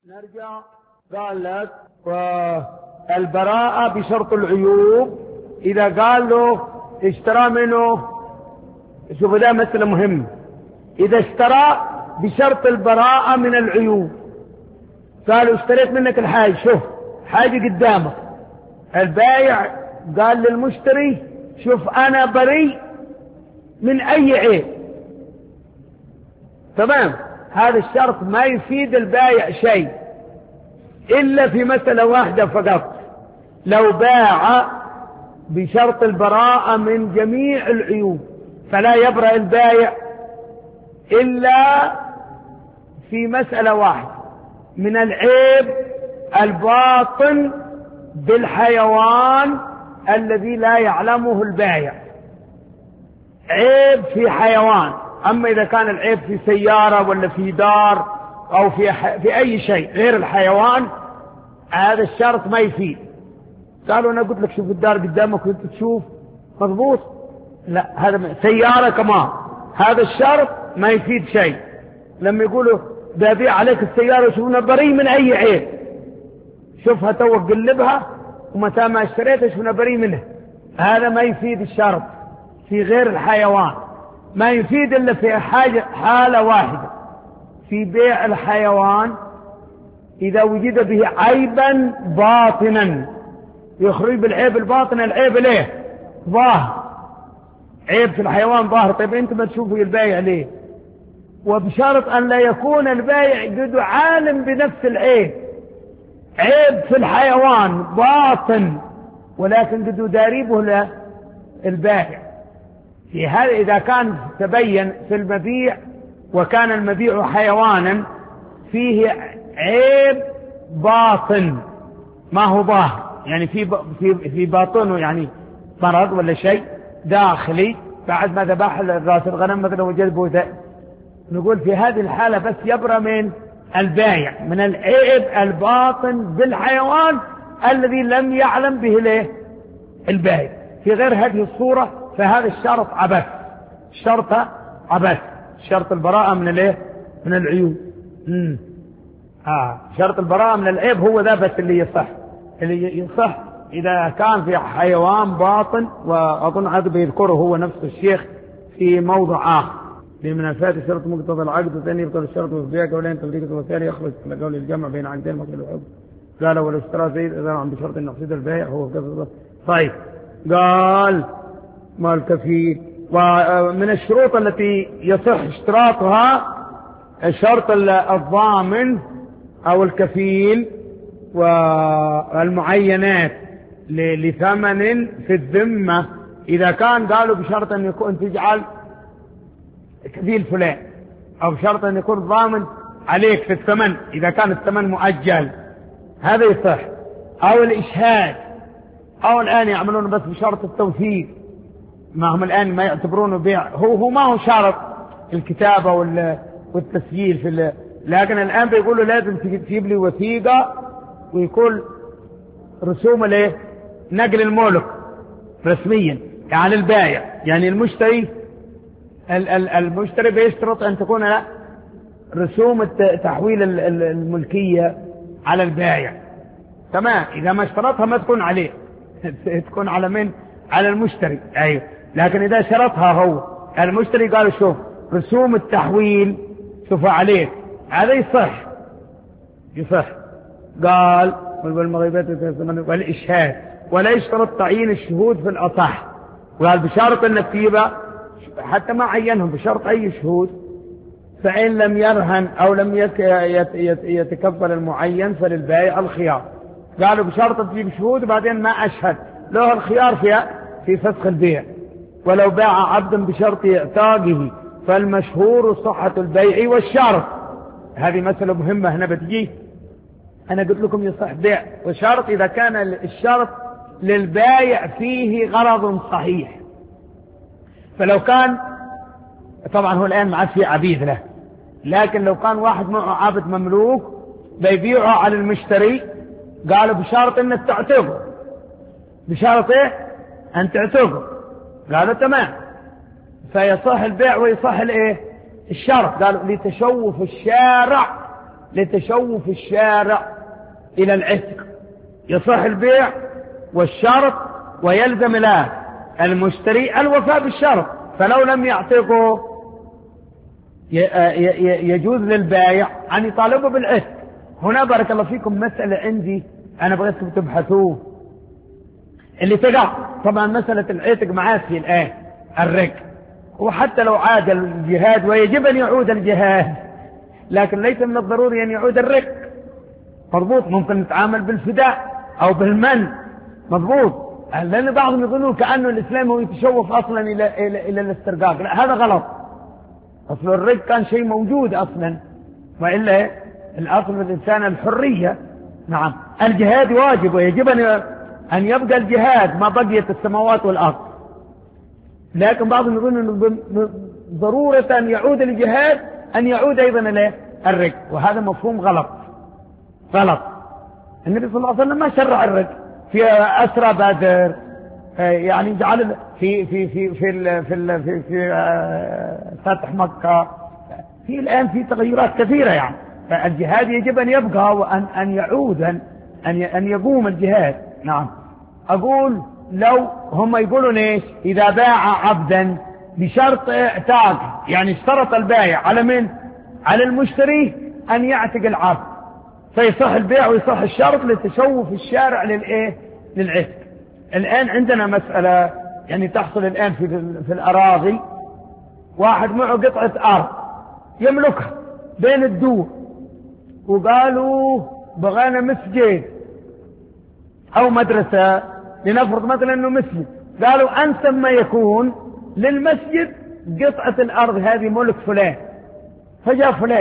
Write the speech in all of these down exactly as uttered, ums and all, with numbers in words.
نرجع. قال لك والبراءة بشرط العيوب. إذا قال له اشترى منه، شوف ده مسألة مهمة، إذا اشترى بشرط البراءة من العيوب، قالوا اشتريت منك الحاجة، شوف حاجة قدامك، البايع قال للمشتري شوف أنا بريء من أي عيب، تمام، هذا الشرط ما يفيد البايع شيء إلا في مسألة واحدة فقط، لو باع بشرط البراءة من جميع العيوب فلا يبرأ البايع إلا في مسألة واحدة من العيب الباطن بالحيوان الذي لا يعلمه البايع، عيب في حيوان. أما إذا كان العيب في سيارة ولا في دار أو في, في أي شيء غير الحيوان، هذا الشرط ما يفيد. قالوا أنا قلت لك شوف الدار قدامك وانت تشوف مضبوط، لا هذا سيارة كمان، هذا الشرط ما يفيد شيء. لما يقولوا ببيع عليك السيارة شوفنا بريء من أي عيب، شوفها تو قلبها ومتى ما اشتريتها شوفنا بريء منها، هذا ما يفيد الشرط في غير الحيوان، ما يفيد إلا في حاجة حالة واحدة في بيع الحيوان، إذا وجد به عيبا باطنا يخرج بالعيب الباطن. العيب ليه ظاهر، عيب في الحيوان ظاهر، طيب انت ما تشوفوا البايع ليه؟ وبشرط ان لا يكون البايع قد عالم بنفس العيب، عيب في الحيوان باطن ولكن قد داريبه للبائع. في هذا إذا كان تبين في المبيع وكان المبيع حيوانا فيه عيب باطن ما هو ظاهر، يعني في في في باطنه يعني مرض ولا شيء داخلي بعد ما ذبح راس الغنم مثلا وجد بوذا، نقول في هذه الحالة بس يبرأ من البايع من العيب الباطن بالحيوان الذي لم يعلم به ليه البايع. في غير هذه الصورة فهذا الشرط عبث، الشرط عبث، شرط البراءة من الايه من العيوب. امم اه شرط البراءة من العيب هو ذا بس اللي يصح، اللي يصح إذا كان في حيوان باطن، وأظن عقد يذكره هو نفس الشيخ في موضع آخر، من الفات شرط مقتضى العقد والثاني يبطل الشرط وفيها قولين تفريقة والثاني يخرج على قول الجمع بين عقدين مقتضى العقد. قال ولو اشترى زيد إذا عم بشرط أن يقصد البيع هو كذا. طيب قال ما الكفيل، ومن الشروط التي يصح اشتراطها شرط الضامن أو الكفيل والمعينات لثمن في الذمة. إذا كان قالوا بشرط أن يكون تجعل كفيل فلان، أو بشرط أن يكون ضامن عليك في الثمن إذا كان الثمن مؤجل، هذا يصح. أو الإشهاد، أو الآن يعملون بس بشرط التوثيق، ما هم الآن ما يعتبرونه بيع، هو هو ما هو شرط الكتابة والتسجيل في ال... لكن الآن بيقولوا لازم تجيب لي وثيقة ويكون رسوم الايه نقل الملك رسميا يعني البائع، يعني المشتري المشتري بيشترط أن تكون لا رسوم تحويل الملكية على البائع، تمام. إذا ما اشترطها ما تكون عليه تكون على من؟ على المشتري، أيوه. لكن إذا شرطها هو المشتري قال شوف رسوم التحويل شوف عليك، هذا يصح يصح. قال والمغيبات والإشهاد، ولا يشترط تعيين الشهود في الأصح، وقال بشرط النكتيبة حتى ما عينهم بشرط أي شهود، فإن لم يرهن أو لم يتكفل المعين فللبائع الخيار. قالوا بشرط تجيب شهود وبعدين ما أشهد له الخيار في في فسخ البيع. ولو باع عبدا بشرط إعتاقه فالمشهور صحة البيع والشرط. هذه مسألة مهمة هنا بتجي، أنا قلت لكم يصح بيع وشرط إذا كان الشرط للبائع فيه غرض صحيح. فلو كان طبعا هو الآن ما عاد في عبيد له، لكن لو كان واحد معه عبد مملوك بيبيعه على المشتري، قالوا بشرط انك تعتقه، بشرط ايه ان تعتقه، قالوا تمام، فيصح البيع ويصح الايه الشرط. قالوا لتشوف الشارع لتشوف الشارع إلى العتق. يصح البيع والشرط، ويلزم له المشتري الوفاء بالشرط، فلو لم يعتقه يجوز للبائع أن يطالبه بالعتق. هنا بارك الله فيكم مسألة عندي أنا بغيتكم تبحثوه، اللي تقع طبعا مسألة العتق معاه في الآن الرق، وحتى لو عاد الجهاد ويجب أن يعود الجهاد، لكن ليس من الضروري أن يعود الرق. مضبوط، ممكن نتعامل بالفداء أو بالمن، مضبوط، لأن بعضهم يظنون كأنه الإسلام هو يتشوف أصلا إلى, إلى, إلى الاسترقاق. لا، هذا غلط. أصل الرق كان شيء موجود أصلا، وإلا الأصل في الإنسان الحرية. نعم، الجهاد واجب ويجب أن يبقى الجهاد ما بقيت السماوات والأرض، لكن بعضهم يظن أنه ضرورة أن يعود الجهاد أن يعود أيضا إلى الرق، وهذا مفهوم غلط غلط. النبي صلى الله عليه وسلم ما شرع الرق في أسرى بدر، يعني جعل في في في في في في, في فتح مكة، في الآن في تغيرات كثيرة يعني، فالجهاد يجب أن يبقى وأن أن يعود أن أن يقوم الجهاد. نعم، أقول لو هم يقولون إيش؟ إذا باع عبدا بشرط اعتاق، يعني اشترط البائع على من؟ على المشتري أن يعتق العبد، فيصح البيع ويصح الشرط لتشوف الشارع للإيه؟ للعتق. الآن عندنا مسألة يعني تحصل الآن في في الأراضي، واحد معه قطعة أرض يملكها بين الدور، وقالوا بغانا مسجد أو مدرسة، لنفرض مثلا أنه مسجد، قالوا أنسب ما يكون للمسجد قطعة الأرض هذه ملك فلان، فجاء فلان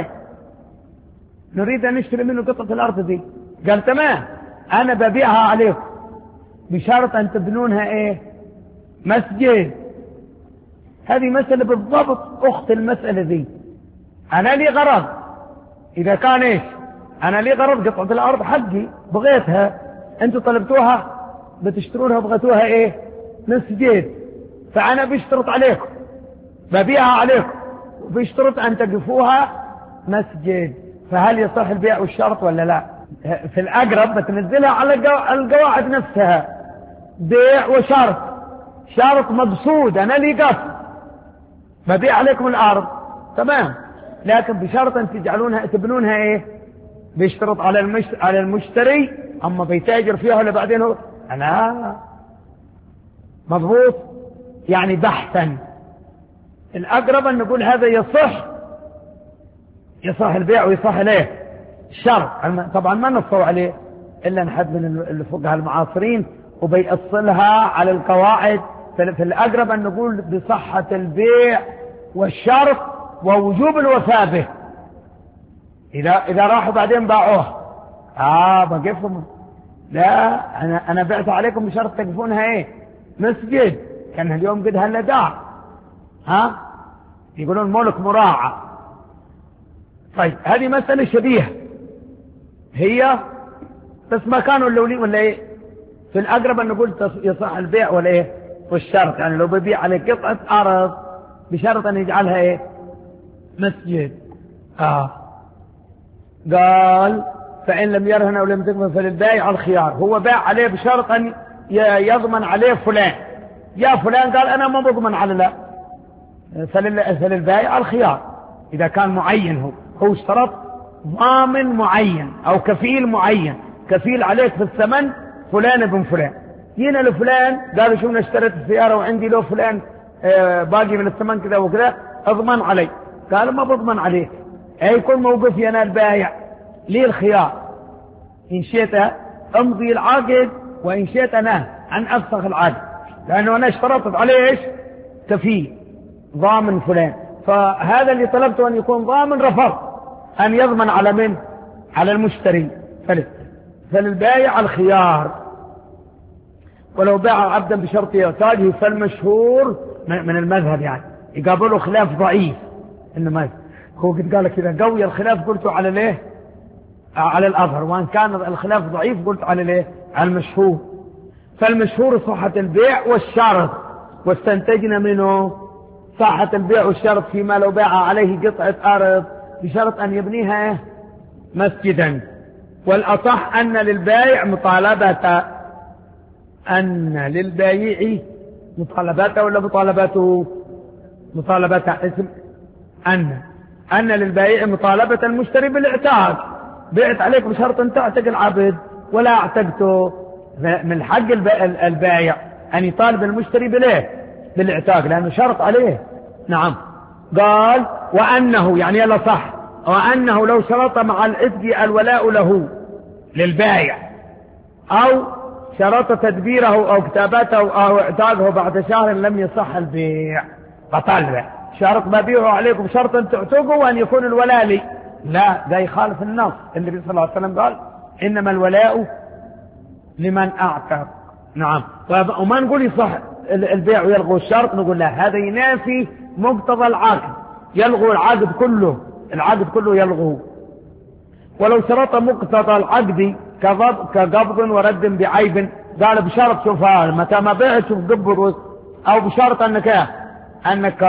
نريد أن نشتري منه قطعة الأرض دي، قال تمام أنا ببيعها عليكم بشرط أن تبنونها إيه؟ مسجد. هذه مسألة بالضبط أخت المسألة دي. أنا لي غرض، إذا كان إيش؟ أنا لي غرض قطعة الأرض حقي بغيتها، أنتوا طلبتوها بتشترونها بغيتوها إيه؟ مسجد، فأنا بشترط عليكم ببيعها عليكم وبشترط أن تقفوها مسجد، فهل يصح البيع والشرط ولا لا؟ في الأقرب بتنزلها على القواعد نفسها، بيع وشرط، شرط مقصود أنا لي قصد ببيع عليكم الأرض تمام، لكن بشرط أن تجعلونها تبنونها إيه؟ بيشترط على المشتري, على المشتري أما بيتاجر فيها ولا بعدين هو أنا مضبوط، يعني بحثا. الأقرب أن نقول هذا يصح يصح البيع ويصح عليه الشرط، طبعا ما نصوا عليه إلا نحد من الفقهاء المعاصرين وبيأصلها على القواعد. في الأقرب أن نقول بصحة البيع والشرط ووجوب الوفاء به. إذا إذا راحوا بعدين باعوه آه بقفهم، لا أنا أنا بعت عليكم بشرط تقفونها إيه؟ مسجد، كان اليوم قد هلا داع، ها يقولون ملك مراعى. طيب هذه مسألة شبيهة هي، بس ما كانوا اللولين ولا إيه؟ في الأقرب أن نقول يصح البيع ولا إيه؟ والشرط، يعني لو ببيع عليه قطعة أرض بشرط أن يجعلها إيه؟ مسجد. آه قال فإن لم يرهن أو لم تكن فللبائع الخيار، هو باع عليه بشرط أن يضمن عليه فلان، يا فلان قال أنا ما بضمن على لا، فللبائع الخيار إذا كان معين، هو هو اشترط ضامن معين أو كفيل معين، كفيل عليك في الثمن فلان ابن فلان، جينا لفلان قالوا شو اشتريت السيارة وعندي له فلان باقي من الثمن كذا وكذا اضمن علي، قال ما بضمن عليك، يكون موقفي أنا البائع لي الخيار، إن شئت أمضي العقد وإن شئت أنا عن أفسخ العقد، لأنه أنا اشترطت عليه إيش؟ كفيل ضامن فلان، فهذا اللي طلبته أن يكون ضامن رفض أن يضمن على من؟ على المشتري، فللبائع الخيار. ولو باع عبدا بشرط يحتاجه فالمشهور من المذهب، يعني يقابله خلاف ضعيف، إنه ما هو قد قال كذا قوي الخلاف قلت على ليه؟ على الأظهر، وأن كان الخلاف ضعيف قلت على ليه؟ على المشهور. فالمشهور صحة البيع والشرط، واستنتجنا منه صحة البيع والشرط فيما لو باع عليه قطعة أرض بشرط أن يبنيها مسجدا. والأصح أن للبايع مطالبة أن للبايع مطالبته ولا مطالبته مطالبته اسم أن أن للبايع مطالبة المشتري بالاعتاق. بعت عليك بشرط أن تعتق العبد ولا اعتقته، من حق البايع أن يطالب المشتري بليه بالاعتاق لأنه شرط عليه. نعم. قال وأنه يعني يلا صح وأنه لو شرط مع العتق الولاء له للبايع أو شرط تدبيره أو كتابته أو اعتاقه بعد شهر لم يصح البيع بطل. شرط ببيعه عليكم بشرط أن تعتقوا وأن يكون الولاء لي، لا ده يخالف النص. النبي صلى الله عليه وسلم قال إنما الولاء لمن أعتق. نعم. وما نقول يصح البيع ويلغو الشرط، نقول لا هذا ينافي مقتضى العقد، يلغو العقد كله، العقد كله يلغو. ولو شرط مقتضى العقد كقبض ورد بعيب قال بشرط شوف متى ما بعت شوف قبض، أو بشرط أنك أنك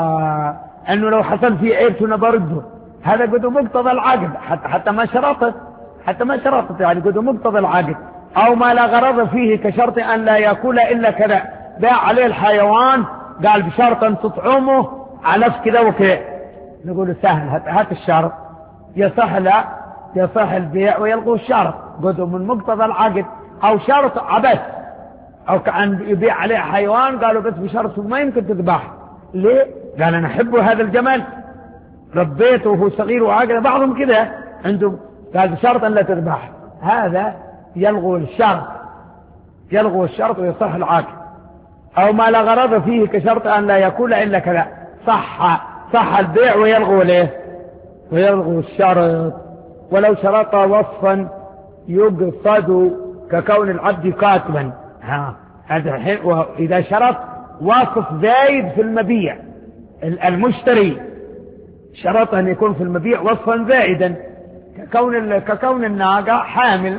أنه لو حصل فيه عيب شنو برده، هذا قد مقتضى العقد حتى حتى ما شرطت حتى ما شرطت يعني قد مقتضى العقد. أو ما لا غرض فيه كشرط أن لا يأكل إلا كذا، باع عليه الحيوان قال بشرط أن تطعمه على كذا وكذا، نقول سهل هات الشرط يصح لا يصح البيع ويلغو الشرط قد من مقتضى العقد. أو شرط عبث أو كأن يبيع عليه حيوان قالوا بس بشرط ما يمكن تذبح، ليه؟ قال أنا أحب هذا الجمل ربيته وهو صغير وعاقل، بعضهم كذا عنده قال بشرط أن لا تذبح، هذا يلغو الشرط يلغو الشرط ويصح العاقل. أو ما لا غرض فيه كشرط أن لا يأكل إلا كذا، صح صح البيع ويلغو له ويلغو الشرط. ولو شرط وصفا يقصد ككون العبد كاتبا، ها هذا الحين إذا شرط وصف زايد في المبيع، المشتري شرط أن يكون في المبيع وصفا زائدا ككون ككون الناقة حامل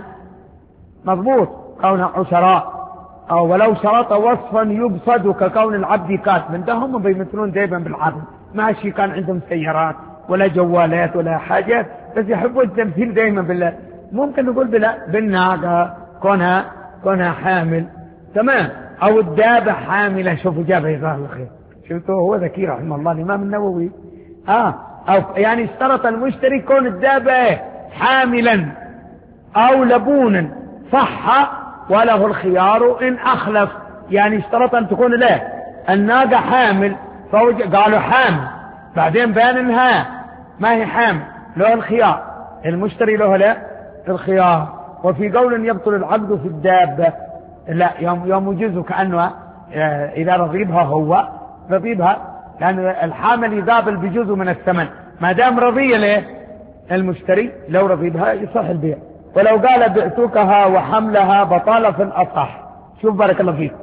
مضبوط كونها عشراء. أو ولو شرط وصفا يقصد ككون العبد كاتبا، ده هم بيمثلون دائما بالعبد، ماشي كان عندهم سيارات ولا جوالات ولا حاجات بس يحبوا التمثيل دائما بالله. ممكن نقول بلا بالناقة كونها كونها حامل تمام. أو الدابة حاملة، شوفوا جابها يظهر الخير، شفتوا هو ذكي رحمه الله الإمام النووي. آه أو يعني اشترط المشتري كون الدابة حاملا أو لبونا صح وله الخيار إن أخلف، يعني اشترط أن تكون له الناقة حامل قالوا حامل بعدين بان انها ما هي حامل، له الخيار المشتري له لا الخيار. وفي قول يبطل العقد في الدابة لا يوم يوم يجوز كأنه إذا رضيبها هو رضيبها، لأن الحامل يقابل بجزء من الثمن ما دام رضي له المشتري، لو رضيبها يصح البيع. ولو قال بعتكها وحملها بطالة في الأصح. شوف بارك الله فيك،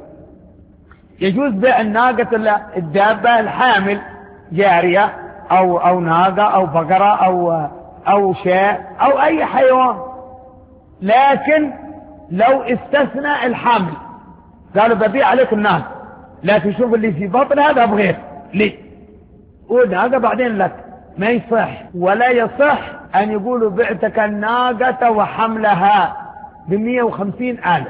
يجوز بيع الناقة الدابة الحامل جارية أو أو ناقة أو بقرة أو أو شاة أو أي حيوان، لكن لو استثنى الحامل قالوا ببيع عليك الناقة لكن شوف اللي في بطن هذا بغير ليه وناقة بعدين لك، ما يصح. ولا يصح أن يقولوا بعتك الناقة وحملها بمية وخمسين ألف،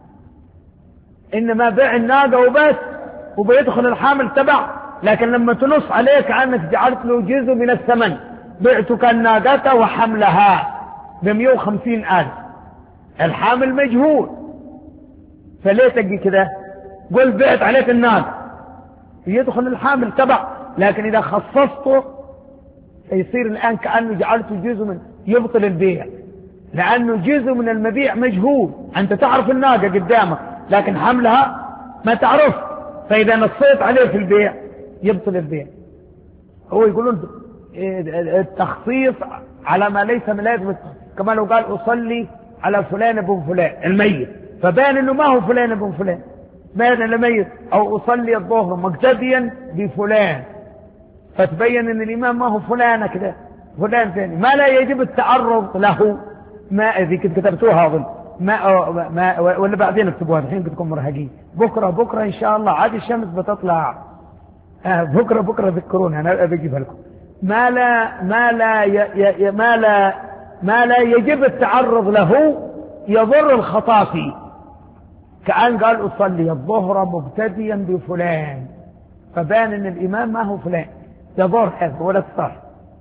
إنما بيع الناقة وبس وبيدخل الحامل تبع، لكن لما تنص عليك عنك جعلت له جزء من الثمن، بعتك الناقة وحملها بمية وخمسين ألف، الحامل مجهول، فليه تجي كده قل بعت عليك الناقة يدخل الحامل تبع، لكن إذا خصصته يصير الآن كأنه جعلته جزء من يبطل البيع، لأنه جزء من المبيع مجهول، أنت تعرف الناقة قدامك لكن حملها ما تعرف، فإذا نصيت عليه في البيع يبطل البيع. هو يقولون التخصيص على ما ليس من لازم، كما لو قال أصلي على فلان ابن فلان الميت فبان أنه ما هو فلان ابن فلان، بان الميت، أو أصلي الظهر مقتديا بفلان فتبين أن الإمام ما هو فلان كده فلان ثاني، ما لا يجب التعرض له. ما إذا كنت كتبتوها أظن ما, ما ولا بعدين اكتبوها الحين كنتكم مرهقين، بكرة بكرة إن شاء الله عاد الشمس بتطلع، آه بكرة بكرة ذكرونها أنا بجيبها لكم. ما لا ما لا ي ي ما لا ما لا يجب التعرض له يضر الخطا فيه. كأن قال أصلي الظهر مبتديا بفلان، فبان أن الإمام ما هو فلان، يضر هذا ولا الصح،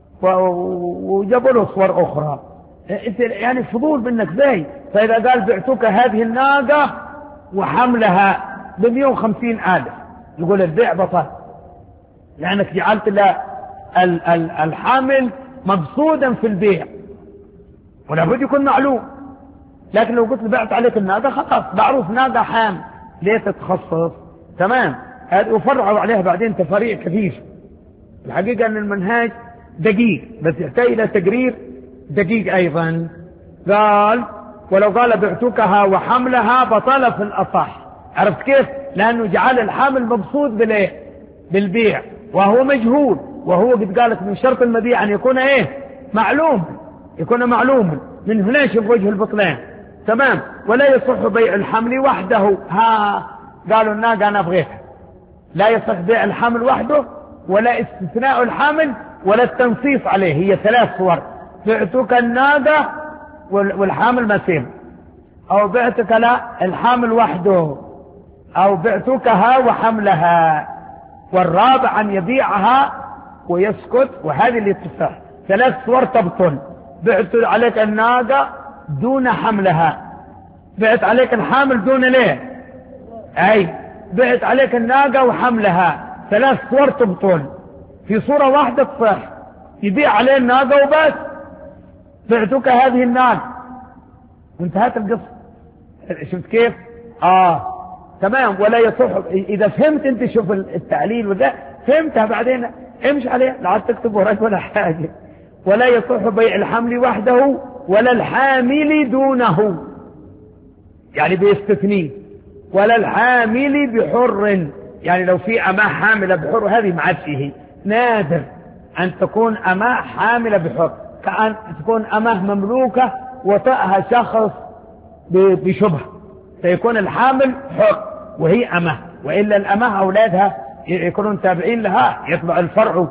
وجابوا له صور أخرى. يعني فضول منك زي. فإذا قال بعتك هذه الناقة وحملها بمئة وخمسين ألف، يقول البيع بطل، لأنك جعلت الحامل مقصودا في البيع، ولا بد يكون معلوم. لكن لو قلت بعت عليك الناقة خلاص معروف ناقة حامل، ليه تتخصص؟ تمام. وفرعوا عليها بعدين تفاريع كثير. الحقيقة أن المنهاج دقيق، بس يحتاج إلى تقرير دقيق أيضا. قال ولو قال بعتكها وحملها بطل في الأصح. عرفت كيف؟ لأنه جعل الحامل مبسوط بالإيه؟ بالبيع، وهو مجهول، وهو قد قالت من شرط المبيع أن يكون إيه؟ معلوم، يكون معلوم من هنا شوف وجه البطلان. تمام. ولا يصح بيع الحمل وحده. ها قالوا الناقة أنا أبغيها، لا يصح بيع الحمل وحده، ولا استثناء الحامل، ولا التنصيص عليه. هي ثلاث صور: بعتك الناقة والحامل ما سيب، أو بعتك لا الحامل وحده، أو بعتكها وحملها. والرابع أن يبيعها ويسكت، وهذه اللي تصح. ثلاث صور تبطل: بعت عليك الناقة دون حملها، بعت عليك الحامل دون ليه، أي بعت عليك الناقة وحملها. ثلاث صور تبطل. في صورة واحدة تصح: يبيع عليه الناقة وبس، بعتك هذه الناقة، وانتهت القصة. شفت كيف؟ آه تمام. ولا يصح. إذا فهمت أنت، شوف التعليل وده فهمتها بعدين امشي عليه، لا عاد تكتب وراك ولا حاجة. ولا يصح بيع الحمل وحده ولا الحامل دونه، يعني بيستثنيه. ولا الحامل بحر، يعني لو في أماه حاملة بحر، هذه ما عاد فيه، نادر أن تكون أماه حاملة بحر. كأن تكون أماه مملوكة وطأها شخص بشبه، سيكون الحامل حر وهي أماه، وإلا الأماه أولادها يكونون تابعين لها، يتبع الفرع،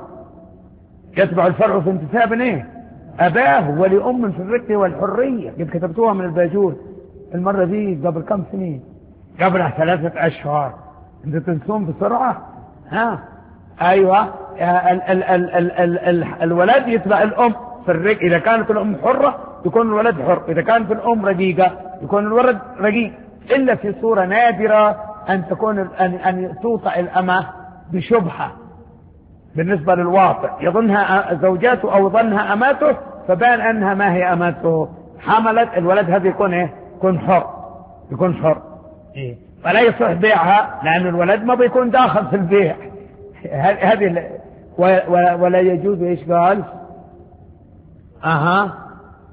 يتبع الفرع في انتساب ايه؟ أباه ولأم في الرق والحرية. قد كتبتوها من الباجور المرة دي قبل كم سنين، قبل ثلاثة أشهر. أنت تنسون بسرعة. ها أيوة. ال ال ال ال ال ال الولد يتبع الأم في الرق. إذا كانت الأم حرة يكون الولد حر، إذا كانت الأم رقيقة يكون الولد رقيق، إلا في صورة نادرة أن تكون أن أن توطأ الأمة بشبهة بالنسبة للواطئ، يظنها زوجاته أو ظنها أماته، فبان أنها ما هي أماته، حملت الولد، هذا يكون إيه؟ يكون حر، يكون حر. إيه؟ فلا يصح بيعها، لأن الولد ما بيكون داخل في البيع. هذه ولا يجوز. إيش قال؟ أها.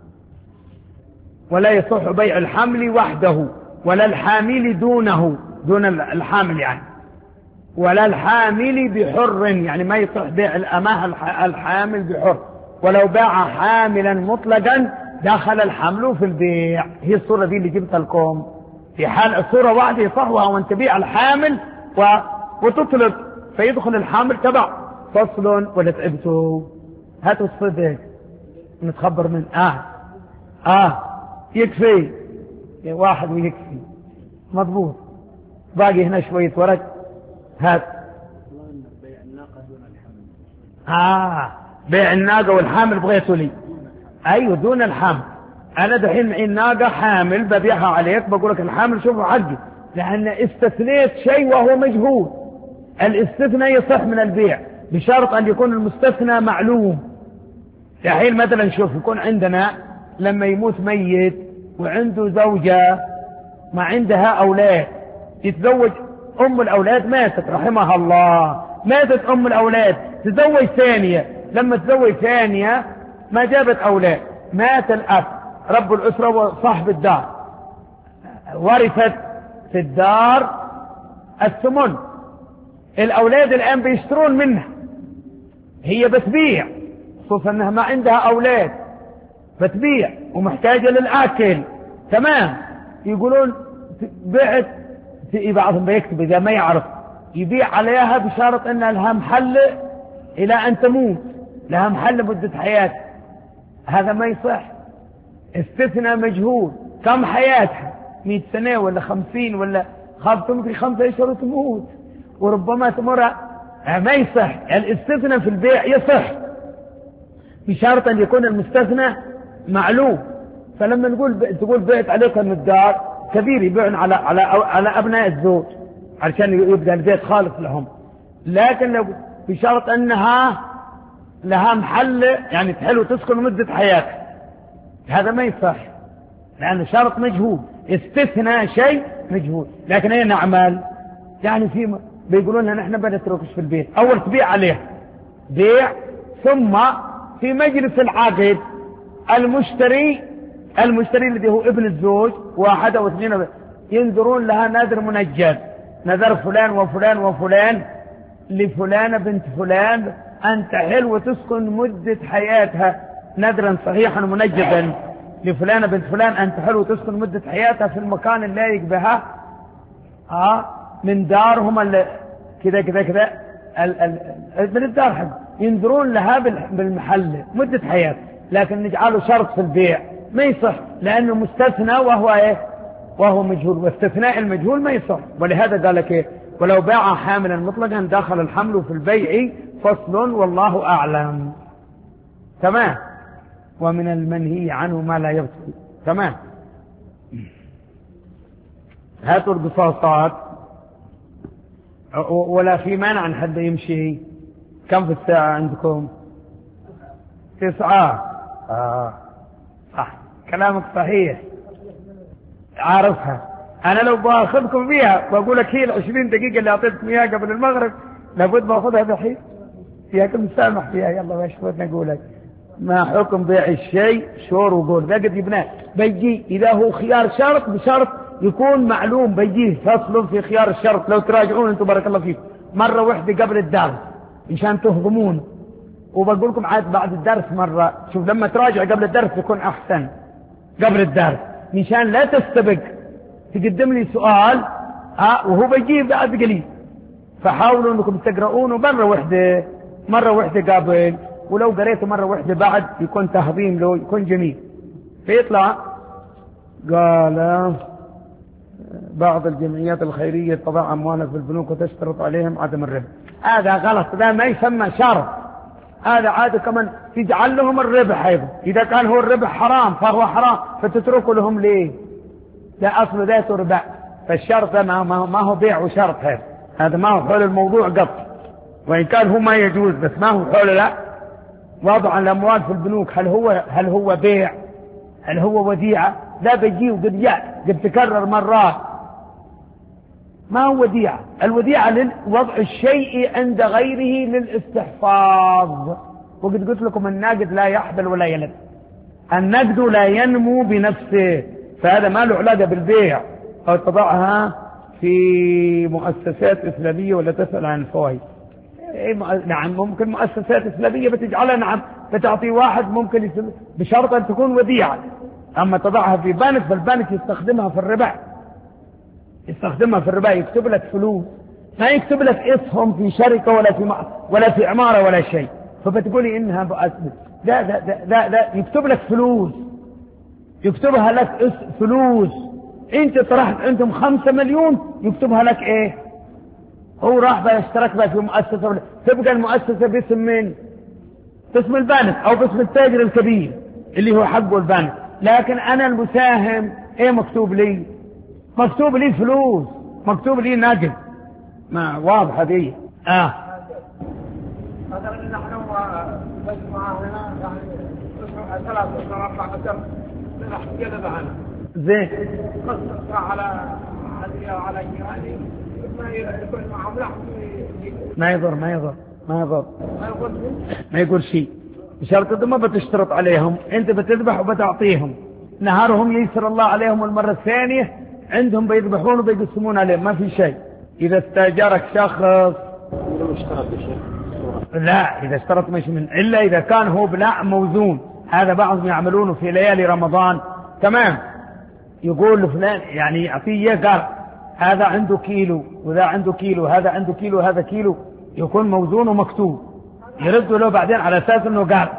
ولا يصح بيع الحمل وحده ولا الحامل دونه، دون الحامل يعني، ولا الحامل بحر، يعني ما يصح بيع الأماه الحامل بحر. ولو باع حاملا مطلقا دخل الحمل في البيع. هي الصورة دي اللي جبتها لكم. في حال الصورة واحدة يصحها وان تبيع الحامل و... وتطلق، فيدخل الحامل تبع. فصل ولا تعبتوا؟ هاتوا الصدق نتخبر من آه آه يكفي واحد ويكفي مضبوط. باقي هنا شوية ورق. هات. بيع الناقة دون الحمل. آه بيع الناقة والحامل بغيته لي. أيوة دون الحمل. أنا دحين معي الناقة حامل ببيعها عليك، بقول لك الحامل شوفوا حقي، لأن استثنيت شيء وهو مجهول. الاستثناء يصح من البيع بشرط أن يكون المستثنى معلوم. دحين مثلا شوف، يكون عندنا لما يموت ميت وعنده زوجة ما عندها أولاد، يتزوج أم الأولاد ماتت رحمها الله، ماتت أم الأولاد، تزوج ثانية، لما تزوج ثانية ما جابت أولاد، مات الأب رب الأسرة وصاحب الدار، ورثت في الدار الثمن. الأولاد الآن بيشترون منها، هي بتبيع، خصوصا أنها ما عندها أولاد، بتبيع ومحتاجة للأكل. تمام. يقولون بعت، بعضهم بيكتب إذا ما يعرف يبيع عليها بشرط أن لها محل إلى أن تموت، لها محل مدة حياة. هذا ما يصح. استثناء مجهول، كم حياتها؟ مئة سنة ولا خمسين ولا خاف تمضي خمسة أشهر وتموت، وربما تمر. ما يصح. الاستثناء في البيع يصح بشرط أن يكون المستثنى معلوم. فلما نقول تقول بيت عليك الدار كبير يبيعون على على على أبناء الزوج عشان يبدأ البيت خالص لهم، لكن لو بشرط أنها لها محل يعني تحل وتسكن مدة حياتها، هذا ما يصح لأنه شرط مجهول. استثناء شيء مجهول. لكن أين نعمل؟ يعني في بيقولون لنا نحن بنتركش في البيت، أول تبيع عليه بيع، ثم في مجلس العقد المشتري المشتري الذي هو ابن الزوج واحد أو اثنين ينذرون لها نذر منجد، نذر فلان وفلان وفلان لفلانة بنت فلان أن تحل وتسكن مدة حياتها، نذرا صحيحا منجدا لفلانة بنت فلان أن تحل وتسكن مدة حياتها في المكان اللائق بها، آه من دارهم كذا كذا كذا من الدار حق ينذرون لها بالمحل مدة حياتها، لكن نجعله شرط في البيع ما يصح لأنه مستثنى وهو إيه؟ وهو مجهول، واستثناء المجهول ما يصح. ولهذا قال لك إيه؟ ولو باع حاملا مطلقا دخل الحمل في البيع فصل والله أعلم. تمام. ومن المنهي عنه ما لا يبطل. تمام. هاتوا القصاصات ولا في مانع عن حد يمشي. كم في الساعة عندكم؟ تسعة. آه. صح كلامك صحيح، عارفها. أنا لو بأخذكم فيها بقول لك هي العشرين دقيقة اللي أعطيتكم إياها قبل المغرب لابد بأخذها بحين فيها كم سامح فيها. يلا باش فوتنا نقولك ما حكم بيع الشيء شور وقول ذا قد يبناه بيجي إذا هو خيار شرط بشرط يكون معلوم، بيجيه فصل في خيار الشرط. لو تراجعون أنتم بارك الله فيكم مرة واحدة قبل الدرس مشان تهضمون، وبقول لكم عاد بعد الدرس مرة. شوف لما تراجع قبل الدرس يكون أحسن قبل الدرس مشان لا تستبق تقدم لي سؤال ها وهو بيجيب بعد قليل. فحاولوا انكم تقرؤونه مرة واحدة مرة واحدة قبل، ولو قريته مرة واحدة بعد يكون تهضيم له يكون جميل. فيطلع قال بعض الجمعيات الخيرية تضع أموالها في البنوك وتشترط عليهم عدم الربا. هذا غلط، ده ما يسمى شرط، هذا عادة كمان تجعل لهم الربح أيضا. إذا كان هو الربح حرام فهو حرام فتتركوا لهم ليه؟ لا أصل ذاته ربا. فالشرط ما, ما هو بيع وشرط، هذا هذا ما هو حول الموضوع قط، وإن كان هو ما يجوز بس ما هو حول. لا وضع الأموال في البنوك هل هو هل هو بيع؟ هل هو وديعة؟ لا بيجي وقد جاء قد تكرر مرات. ما هو وديعة. الوديعة لوضع الشيء عند غيره للاستحفاظ. وقد قلت لكم الناقد لا يحبل ولا يلد، النقد لا ينمو بنفسه، فهذا ما له علاقة بالبيع. أو تضعها في مؤسسات إسلامية ولا تسأل عن الفوائد. نعم ممكن مؤسسات إسلامية بتجعلها نعم بتعطي واحد ممكن بشرط أن تكون وديعة. أما تضعها في بنك فالبنك يستخدمها في الربا، يستخدمها في الربا يكتب لك فلوس، ما يكتب لك اسهم في شركة ولا في ولا في عمارة ولا شيء. فبتقولي إنها بأسبب لا لا لا لا يكتب لك فلوس، يكتبها لك فلوس. انت طرحت عندهم خمسة مليون يكتبها لك ايه؟ هو راح بيشترك بها في مؤسسة، تبقى المؤسسة باسم من؟ باسم البنك او باسم التاجر الكبير اللي هو حقه البنك. لكن انا المساهم ايه مكتوب لي؟ مكتوب لي فلوس، مكتوب لي نقد. ما واضحة دي. اه مثلا نحن مجموعة هنا يعني ثلاثة أشهر أربعة أشهر من أحكي معنا زين قصة على علي على يعني ما يكون معهم لحم ما يضر ما يضر ما يضر ما يقول شيء بشرط ما بتشترط عليهم، انت بتذبح وبتعطيهم، نهارهم ييسر الله عليهم المرة الثانية عندهم بيذبحون وبيقسمون عليهم ما في شيء. إذا استاجرك شخص لا إذا اشترط مش من إلا إذا كان هو بلاع موزون. هذا بعضهم يعملونه في ليالي رمضان. تمام يقول لفلان يعني يعطيه قال هذا عنده كيلو وذا عنده كيلو هذا عنده كيلو هذا كيلو، يكون موزون ومكتوب، يردوا له بعدين على أساس أنه قال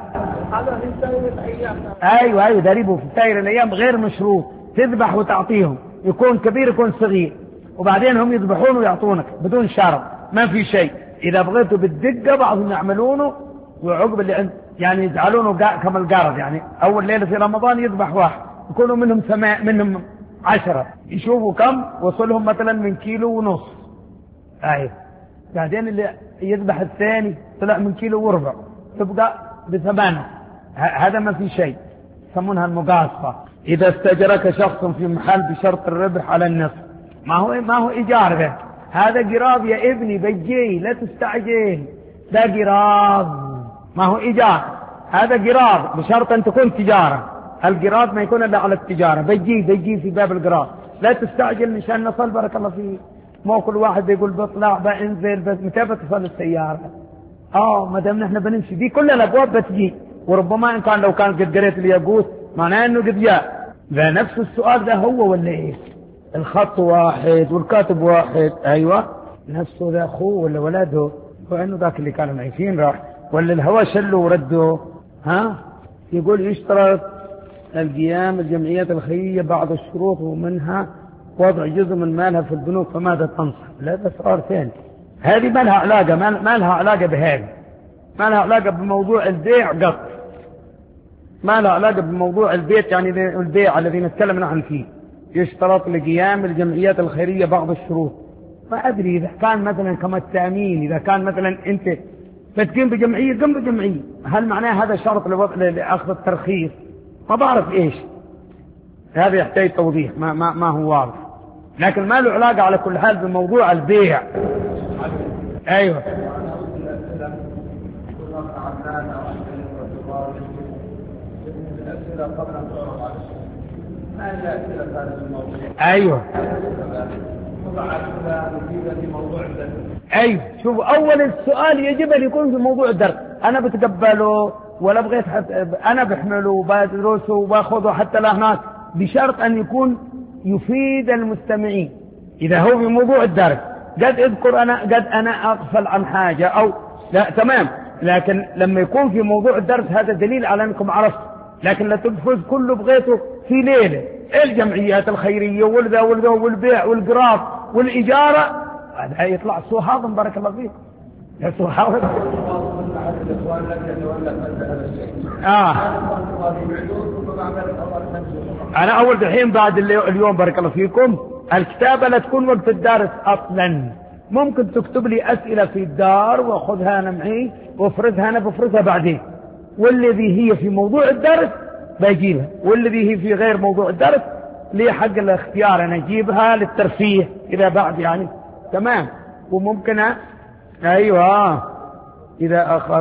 هذا في سائر الأيام. ايوه ايوه دريبه في سائر الايام غير مشروط، تذبح وتعطيهم، يكون كبير يكون صغير، وبعدين هم يذبحون ويعطونك بدون شرط، ما في شيء. اذا بغيتوا بالدقه بعضهم يعملونه وعقب اللي عند يعني يجعلونه كما القرض، يعني اول ليله في رمضان يذبح واحد يكونوا منهم سماء منهم عشرة، يشوفوا كم وصلهم مثلا من كيلو ونص. ايوه بعدين اللي يذبح الثاني طلع من كيلو وربع، تبقى بثمانية. هذا ما في شيء، يسمونها المقاصة. إذا استجرك شخص في محل بشرط الربح على النصف، ما هو ما هو إيجار، هذا قراض يا ابني، بجي لا تستعجل، ده قراض ما هو إيجار، هذا قراض بشرط أن تكون تجارة. القراض ما يكون إلا على التجارة، بجي بجي في باب القراض، لا تستعجل مشان نصل بارك الله فيه. مو كل واحد بيقول بطلع بنزل، بس متى بتصل السيارة؟ اه ما دام نحن بنمشي دي كل الابواب بتجي، وربما ان كان لو كان قد قريت الياقوت معناه انه قد جاء. ده نفس السؤال ده هو ولا ايه؟ الخط واحد والكاتب واحد. ايوه نفسه ذا اخوه ولا ولده، وانه ذاك اللي كانوا عايشين راح، ولا الهوى شله ورده. ها يقول يشترط القيام الجمعيات الخيرية بعض الشروط ومنها وضع جزء من مالها في البنوك، فماذا تنصح؟ لا ده سؤال ثاني، هذه ما لها علاقة، ما لها علاقة بهذه، ما لها علاقة بموضوع البيع قط، ما لها علاقة بموضوع البيت، يعني البيع الذي نتكلم نحن فيه. يشترط لقيام الجمعيات الخيرية بعض الشروط. ما أدري إذا كان مثلا كما التأمين، إذا كان مثلا أنت بتقيم بجمعية قم بجمعية، هل معناه هذا شرط لأخذ الترخيص؟ ما بعرف إيش، هذا يحتاج توضيح، ما, ما, ما هو واضح، لكن ما له علاقة على كل حال بموضوع البيع. أيوة أيوة أيوة شوف، أول السؤال يجب أن يكون في موضوع الدرس. أنا بتقبله ولا بغيت أنا بحمله وبدرسه وباخذه حتى لهناك، بشرط أن يكون يفيد المستمعين. إذا هو في موضوع الدرس قد اذكر أنا قد أنا أغفل عن حاجة أو لا تمام، لكن لما يكون في موضوع الدرس هذا دليل على أنكم عرفتوا. لكن لا تنفذ كله بغيته في ليلة الجمعيات الخيرية والذا والذا والبيع والقراض والإجارة، هذا يطلع سوء هاضم بارك الله فيك. سوء هاضم. آه. أنا أول دحين بعد اليوم بارك الله فيكم الكتابة لا تكون وقت الدرس أصلا، ممكن تكتب لي أسئلة في الدار وأخذها أنا معي وافرزها أنا بفرزها بعدين، والذي هي في موضوع الدرس بجيبها، والذي هي في غير موضوع الدرس لي حق الاختيار أنا أجيبها للترفيه إذا بعد يعني تمام. وممكن أيوة إذا أخذ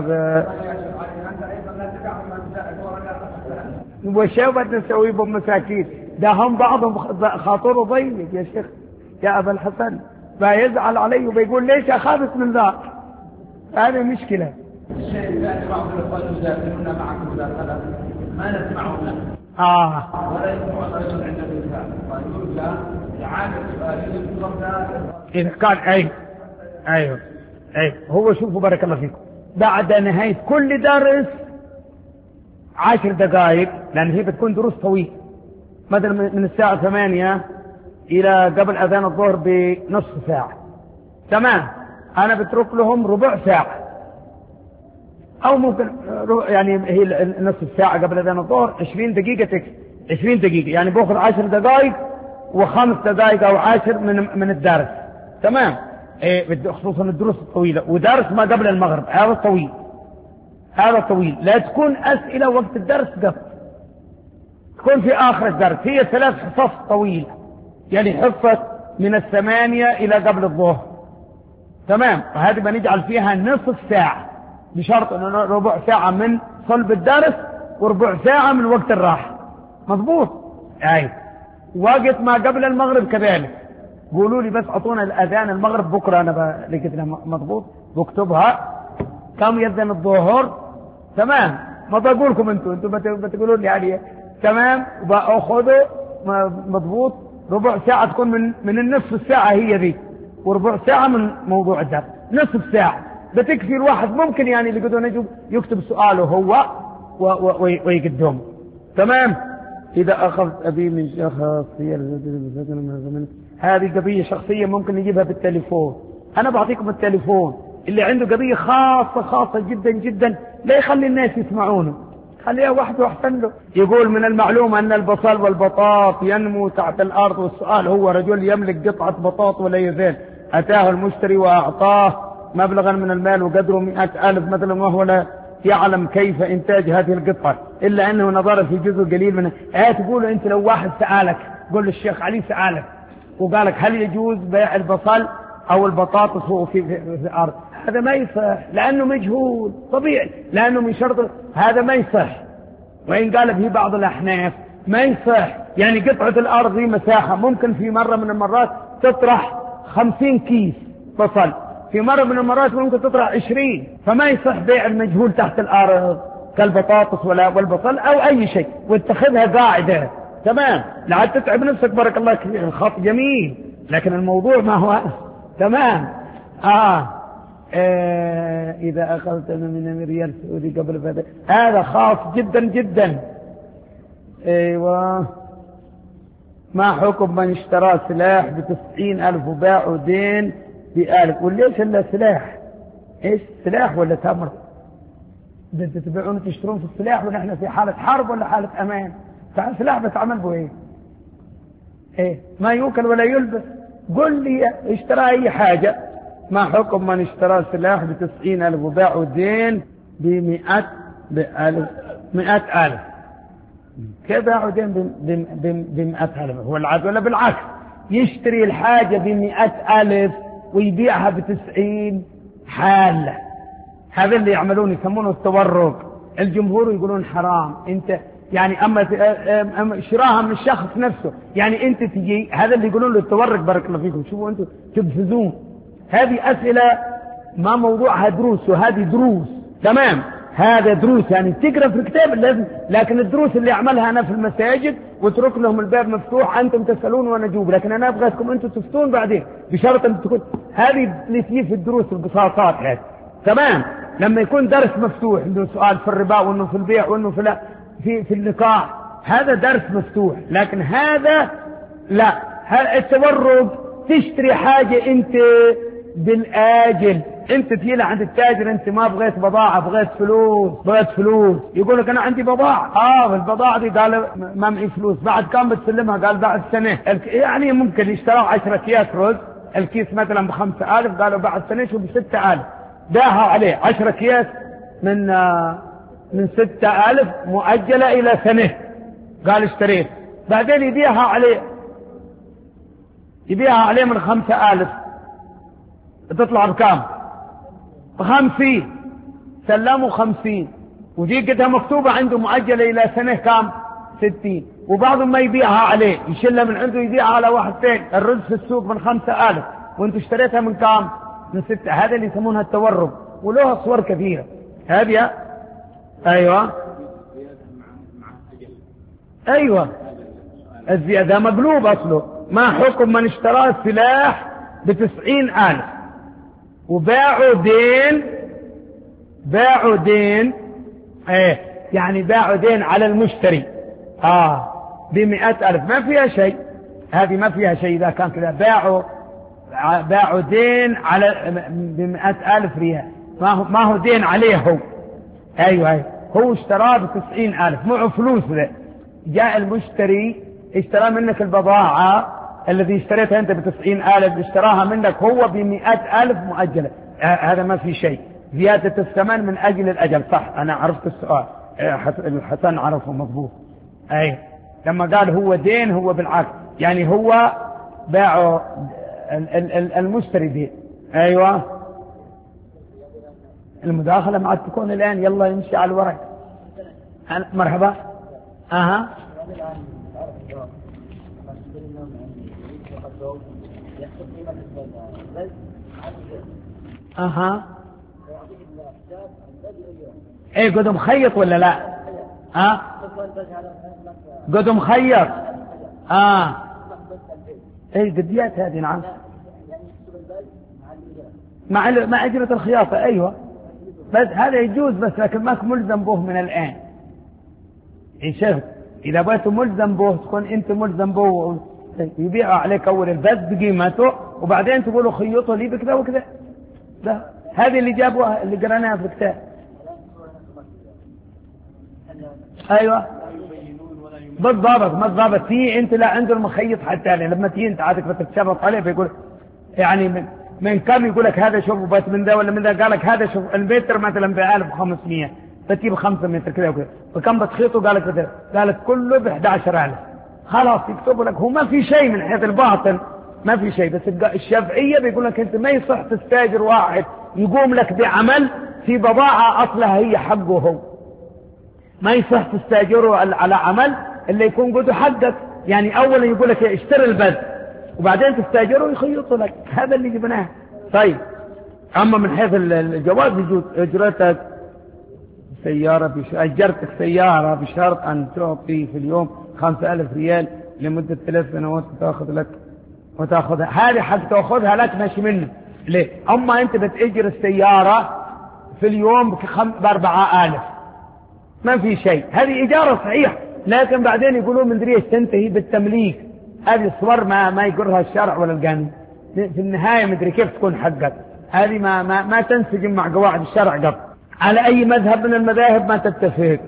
وشو بدنا نسوي بمساكين ده، هم بعضهم خاطره ضيق يا شيخ يا أبا الحسن، فيزعل علي وبيقول ليش أخذت من ذاك، هذه مشكلة. الشيء الثاني بعض الأخوة يداخلون معكم مداخلة ما نسمعونه آه ولا يسمعون أيضا عند الإنسان، ويرجى إعادة سؤاله إذا كان أي أيوه أيوه. هو شوفوا بارك الله فيكم، بعد نهاية كل درس عشر دقائق، لأن هي بتكون دروس طويلة، مثلا من الساعة ثمانية إلى قبل أذان الظهر بنصف ساعة تمام، أنا بترك لهم ربع ساعة أو ممكن يعني هي نصف ساعة قبل أذان الظهر عشرين دقيقة تكفي، عشرين دقيقة يعني باخذ عشر دقائق وخمس دقائق أو عشر من من الدرس تمام. إيه خصوصا الدروس الطويلة، ودرس ما قبل المغرب هذا طويل، هذا طويل. لا تكون أسئلة وقت الدرس قط، تكون في آخر الدرس. هي ثلاث حصص طويلة، يعني حصة من الثمانية إلى قبل الظهر تمام، وهذه بنجعل فيها نصف ساعة بشرط أنه ربع ساعة من صلب الدرس وربع ساعة من وقت الراحة. مضبوط؟ أي وقت ما قبل المغرب كذلك. قولوا لي بس أعطونا الأذان المغرب بكرة، أنا لقيت لها مضبوط بكتبها كم يذن الظهر تمام. ما بقولكم أنتوا أنتوا بتقولون لي عليه تمام، وبأخذه مضبوط ربع ساعة تكون من من النصف الساعة هي ذي، وربع ساعة من موضوع الدرس. نصف ساعة بتكفي الواحد، ممكن يعني اللي قدروا يجوا يكتب سؤاله هو ويقدم. تمام. إذا أخذت أبي من شخصية هذه قضية شخصية ممكن نجيبها بالتليفون. أنا بعطيكم التليفون اللي عنده قضية خاصة خاصة جدا جدا لا يخلي الناس يسمعونه، خليها وحده أحسن له. يقول من المعلوم أن البصل والبطاط ينمو تحت الأرض، والسؤال هو رجل يملك قطعة بطاط ولا يزال، أتاه المشتري وأعطاه مبلغا من المال وقدره مئة ألف مثلا، وهو لا يعلم كيف إنتاج هذه القطعة إلا أنه نظر في جزء قليل منها. آه تقولوا أنت لو واحد سألك، قول الشيخ علي سألك وقالك هل يجوز بيع البصل أو البطاطس هو في, في, في الأرض، هذا ما يصح لأنه مجهول طبيعي، لأنه من شرط هذا ما يصح. وإن قال في بعض الأحناف ما يصح، يعني قطعة الأرض دي مساحة ممكن في مرة من المرات تطرح خمسين كيس بصل، في مرة من المرات ممكن تطرح عشرين، فما يصح بيع المجهول تحت الأرض كالبطاطس ولا والبصل أو أي شيء، واتخذها قاعدة. تمام. لا تتعب نفسك بارك الله فيك، الخط جميل لكن الموضوع ما هو تمام. آه. آه إذا أخذت من ريال سعودي قبل فهذا هذا خاص جدا جدا. أيوة. ما حكم من اشترى سلاح بتسعين ألف وباعه دين بألف؟ وليش إلا سلاح؟ إيش سلاح ولا تمر؟ بدأت تبيعون تشترون في السلاح ونحن في حالة حرب ولا حالة أمان؟ فالسلاح بتعمل به إيه؟ إيه ما يوكل ولا يلبس. قل لي اشترى أي حاجة. ما حكم من اشترى سلاح بتسعين ألف وباعه دين بمئة بألف مئة ألف؟ كيف باعه دين بمئة ألف؟ هو العاد ولا بالعكس؟ يشتري الحاجة بمئة ألف ويبيعها بتسعين حالة. هذا اللي يعملون يسمونه التورق. الجمهور يقولون حرام. انت يعني اما شراها من الشخص نفسه، يعني انت تجي، هذا اللي يقولون له التورق بارك الله فيكم. شوفوا انتم تبفزون. هذه اسئله ما موضوعها دروس، وهذه دروس. تمام. هذا دروس يعني تقرا في الكتاب لازم، لكن الدروس اللي اعملها انا في المساجد واترك لهم الباب مفتوح، انتم تسالون وانا اجوب، لكن انا ابغاكم انتم تفتون بعدين بشرط ان تكون هذه اللي تجي في الدروس البساطات هذه. تمام. لما يكون درس مفتوح انه سؤال في الربا وانه في البيع وانه في لا في في النقاح، هذا درس مفتوح. لكن هذا لا، التورق تشتري حاجة انت بالاجل، انت تجي عند التاجر انت ما بغيت بضاعة، بغيت فلوس، بغيت فلوس، يقول لك انا عندي بضاعة. اه البضاعة دي قال ما معي فلوس، بعد كم بتسلمها؟ قال بعد سنة. يعني ممكن يشتروا عشرة اكياس رز، الكيس مثلا بخمسة ألف، قالوا بعد سنة شو بستة ألف، داها عليه عشرة اكياس من آه من ستة ألف مؤجلة إلى سنة، قال اشتريت. بعدين يبيعها عليه يبيعها عليه من خمسة ألف، تطلع بكام؟ بخمسين. سلموا خمسين، ودي قدها مكتوبة عنده مؤجلة إلى سنة كام؟ ستين. وبعضهم ما يبيعها عليه، يشلها من عنده يبيعها على واحد ثاني. الرز في السوق من خمسة ألف وانت اشتريتها من كام؟ من ستة. هذا اللي يسمونها التورق، وله صور كثيرة هذه. ايوه ايوه الزيادة مقلوب اصله. ما حكم من اشترى سلاح بتسعين ألف وباعوا دين باعوا دين ايه يعني باعوا دين على المشتري اه بمئة ألف؟ ما فيها شيء، هذه ما فيها شيء. إذا كان كذا باعوا باعوا دين على بمئة ألف ريال، ما هو ما هو دين عليه هو. ايوه ايوه هو اشتراه بتسعين ألف معه فلوس ذا. جاء المشتري اشترى منك البضاعة الذي اشتريتها انت بتسعين ألف، اشتراها منك هو بمئة ألف مؤجلة. آه هذا ما في شيء. زيادة الثمن من أجل الأجل. صح أنا عرفت السؤال. آه الحسن عرفه مضبوط. أي لما قال هو دين هو بالعكس، يعني هو باعه المشتري دين. أيوة المداخلة معك تكون الآن. يلا يمشي على الورق. مرحبا. أها أها ايه قد مخيط ولا لا؟ اه قد مخيط. اه ايه قديات هذه. نعم مع مع اجرة الخياطة. ايوه بس هذا يجوز، بس لكن ماك ملزم به من الان. إن شفت إذا بغيت ملزم به تكون أنت ملزم به، يبيع عليك أول البث بقيمته وبعدين تقولوا خيطه لي بكذا وكذا. لا، هذه اللي جابوها اللي قرأناها في الكتاب. أيوة بالضبط بالضبط. في أنت لا عنده المخيط حتى لما تيجي أنت عادك بتتشرط عليه بيقول يعني من, من كم يقول لك هذا شوف بس من ذا ولا من ذا، قال لك هذا شوف المتر مثلا ب ألف وخمسمية بتجيب خمسة متر كذا وكذا، فكم بتخيطه؟ قال لك كذا، قال لك كله ب أحد عشر ألف. خلاص يكتبوا لك، هو ما في شيء من حيث الباطل ما في شيء، بس الشافعية بيقول لك أنت ما يصح تستاجر واحد يقوم لك بعمل في بضاعة أصلها هي حقه هو، ما يصح تستاجره على عمل اللي يكون قده حقك. يعني أولا يقول لك اشتري البذ وبعدين تستاجره ويخيطه لك، هذا اللي جبناه. طيب أما من حيث الجواز يجوز اجرتك سيارة بش... أجرتك سيارة بشرط أن تعطي في اليوم خمسة ألف ريال لمدة ثلاث سنوات وتأخذ لك وتأخذها، هذه حق تأخذها لك ماشي منه. ليه؟ أما أنت بتأجر السيارة في اليوم بخم... بأربعة آلاف ما في شيء، هذه إجارة صحيح، لكن بعدين يقولون من دريش تنتهي بالتمليك. هذه الصور ما ما يقرها الشرع ولا القانون، في النهاية مدري كيف تكون حقك، هذه ما ما ما تنسجم مع قواعد الشرع قط. على أي مذهب من المذاهب ما تتفق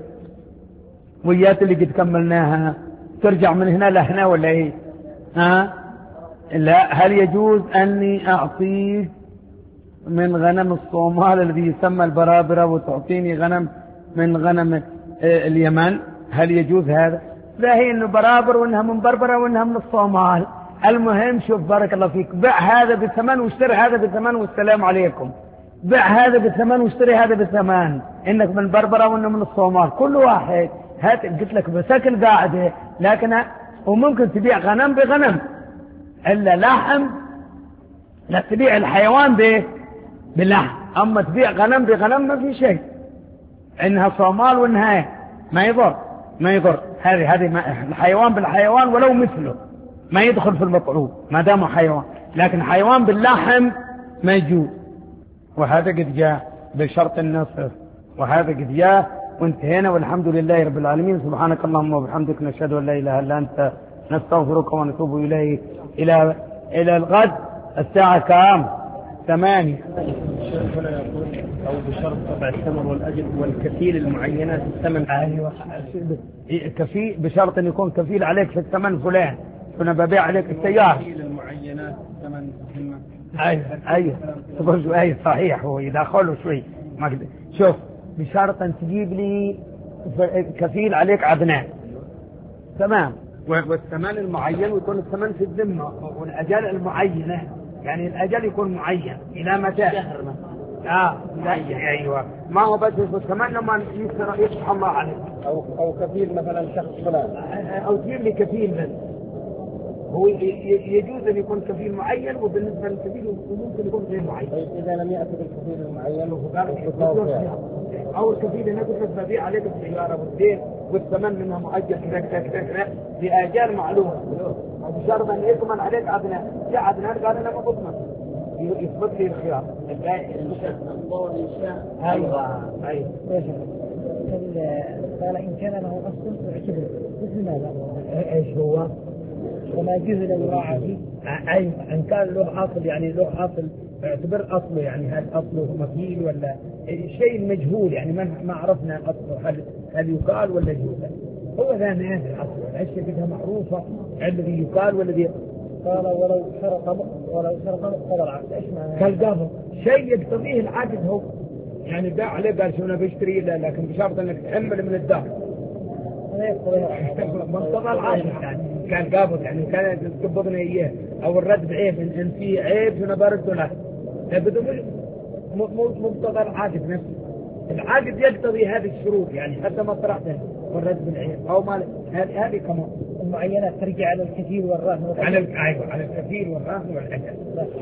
ويات اللي قد كملناها، ترجع من هنا لهنا ولا إيه؟ ها؟ لا. هل يجوز أني أعطيك من غنم الصومال الذي يسمى البرابرة وتعطيني غنم من غنم اليمن؟ هل يجوز هذا؟ لا، هي إنه برابر وإنها من بربرة وإنها من الصومال. المهم شوف بارك الله فيك، بع هذا بثمن واشتري هذا بثمن والسلام عليكم. بع هذا بثمن واشتري هذا بثمن، إنك من بربرة وإنه من الصومال، كل واحد. هات قلت لك بسكن قاعدة، لكن وممكن تبيع غنم بغنم، إلا لحم لا تبيع الحيوان به باللحم، أما تبيع غنم بغنم ما في شيء، إنها صومال وإنها ما يضر ما يضر. هذه هذه الحيوان بالحيوان ولو مثله ما يدخل في المطعوم ما دام حيوان، لكن حيوان باللحم ما يجوز. وهذا قد جاء بشرط النصف، وهذا قد جاء وانتهينا، والحمد لله رب العالمين. سبحانك اللهم وبحمدك، نشهد أن لا إله إلا أنت، نستغفرك ونتوب إليك. إلى إلى الغد الساعة كام؟ ثمانية. الشيخ هنا يقول أو بشرط طبع الثمر والأجل والكفيل المعينات الثمن. أيوة كفيل بشرط أن يكون كفيل عليك في الثمن فلان، كنا ببيع عليك السيارة. كفيل المعينات الثمن مهمة. أيوة أيوة تقول أي صحيح، هو يدخله شوي ما كده. شوف بشرط أن تجيب لي كفيل عليك عدنان تمام، والثمن المعين ويكون الثمن في الذمة، والأجل المعينة يعني الأجل يكون معين إلى متى؟ شهر مثلا. آه أيوة، ما هو بس الثمن لما يفتح الله عليك. أو أو كفيل مثلا شخص فلان، أو تجيب لي كفيل بس. هو يجوز أن يكون كفيل معين، وبالنسبة للكفيل ممكن يكون غير معين. طيب إذا لم يأتي بالكفيل المعين أو الكفيل أنا قلت لك ببيع عليك السيارة والدين والثمن منها مؤجل كذا كذا كذا بآجال معلومة، بشرط أن يضمن عليك عدنان. يا عدنان قال أنا ما بضمن، يثبت لي الخيار. أيوة أيوة. قال إن كان له أصل فاعتبر مثل ماذا؟ إيش هو؟ وما جهل الراعي. أي إن كان له أصل يعني له أصل اعتبر أصله، يعني هل أصله مثيل ولا شيء مجهول، يعني ما ما عرفنا أصله، هل هل يقال ولا يوجد. هو ذا ناس الأصل الأشياء بدها معروفة، الذي يقال والذي قال ولو شرط ولو شرط مقتضى العقد. إيش معنى؟ كالقبض شيء يقتضيه العقد، هو يعني باع عليه قال شو أنا بشتري له، لكن بشرط أنك تحمل من الدار. مقتضى العقد يعني كان قابض، يعني كان تقبضنا إياه أو الرد بعيب، إن في عيب شو برد له، بدو مقتضى العقد نفسه. العقد يقتضي هذه الشروط، يعني حتى ما طرحته والرد بالعيب أو ما هذه هذه كمان المعينات ترجع على الكثير والرهن على أيوة على الكثير والرهن والأجل.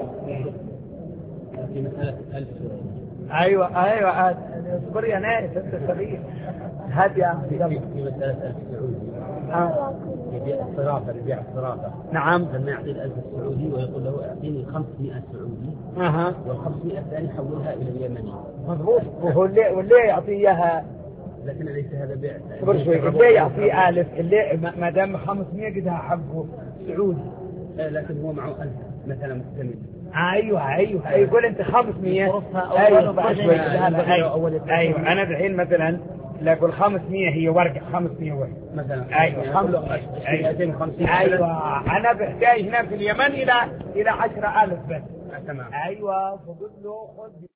في مسألة ألف. أيوة أيوة اصبر يا ناس أنت سبيل هذه في مسألة ألف سعودي. آه. يبيع الصرافة يبيع الصرافة. نعم. لما يعطي الألف السعودي ويقول له أعطيني خمسمائة سعودي. أها. والخمسمائة الثاني حولها إلى اليمني. مضبوط. وهو اللي واللي يعطي إياها لكن ليس هذا بيع. صبر شوي، اللي يعطيه ألف اللي ما دام خمسمية قدها حقه سعودي. لكن هو معه ألف مثلا مستمر. ايوه ايوه ايوه قول انت خمسمية. ايوه صبر شوي. ايوه انا الحين مثلا لا اقول خمسمية هي ورقه خمسمية ورقه مثلا. ايوه خمسمية. ايوه انا بحتاج هنا في اليمن الى الى عشرة ألف بس. تمام. ايوه فقلت له خذ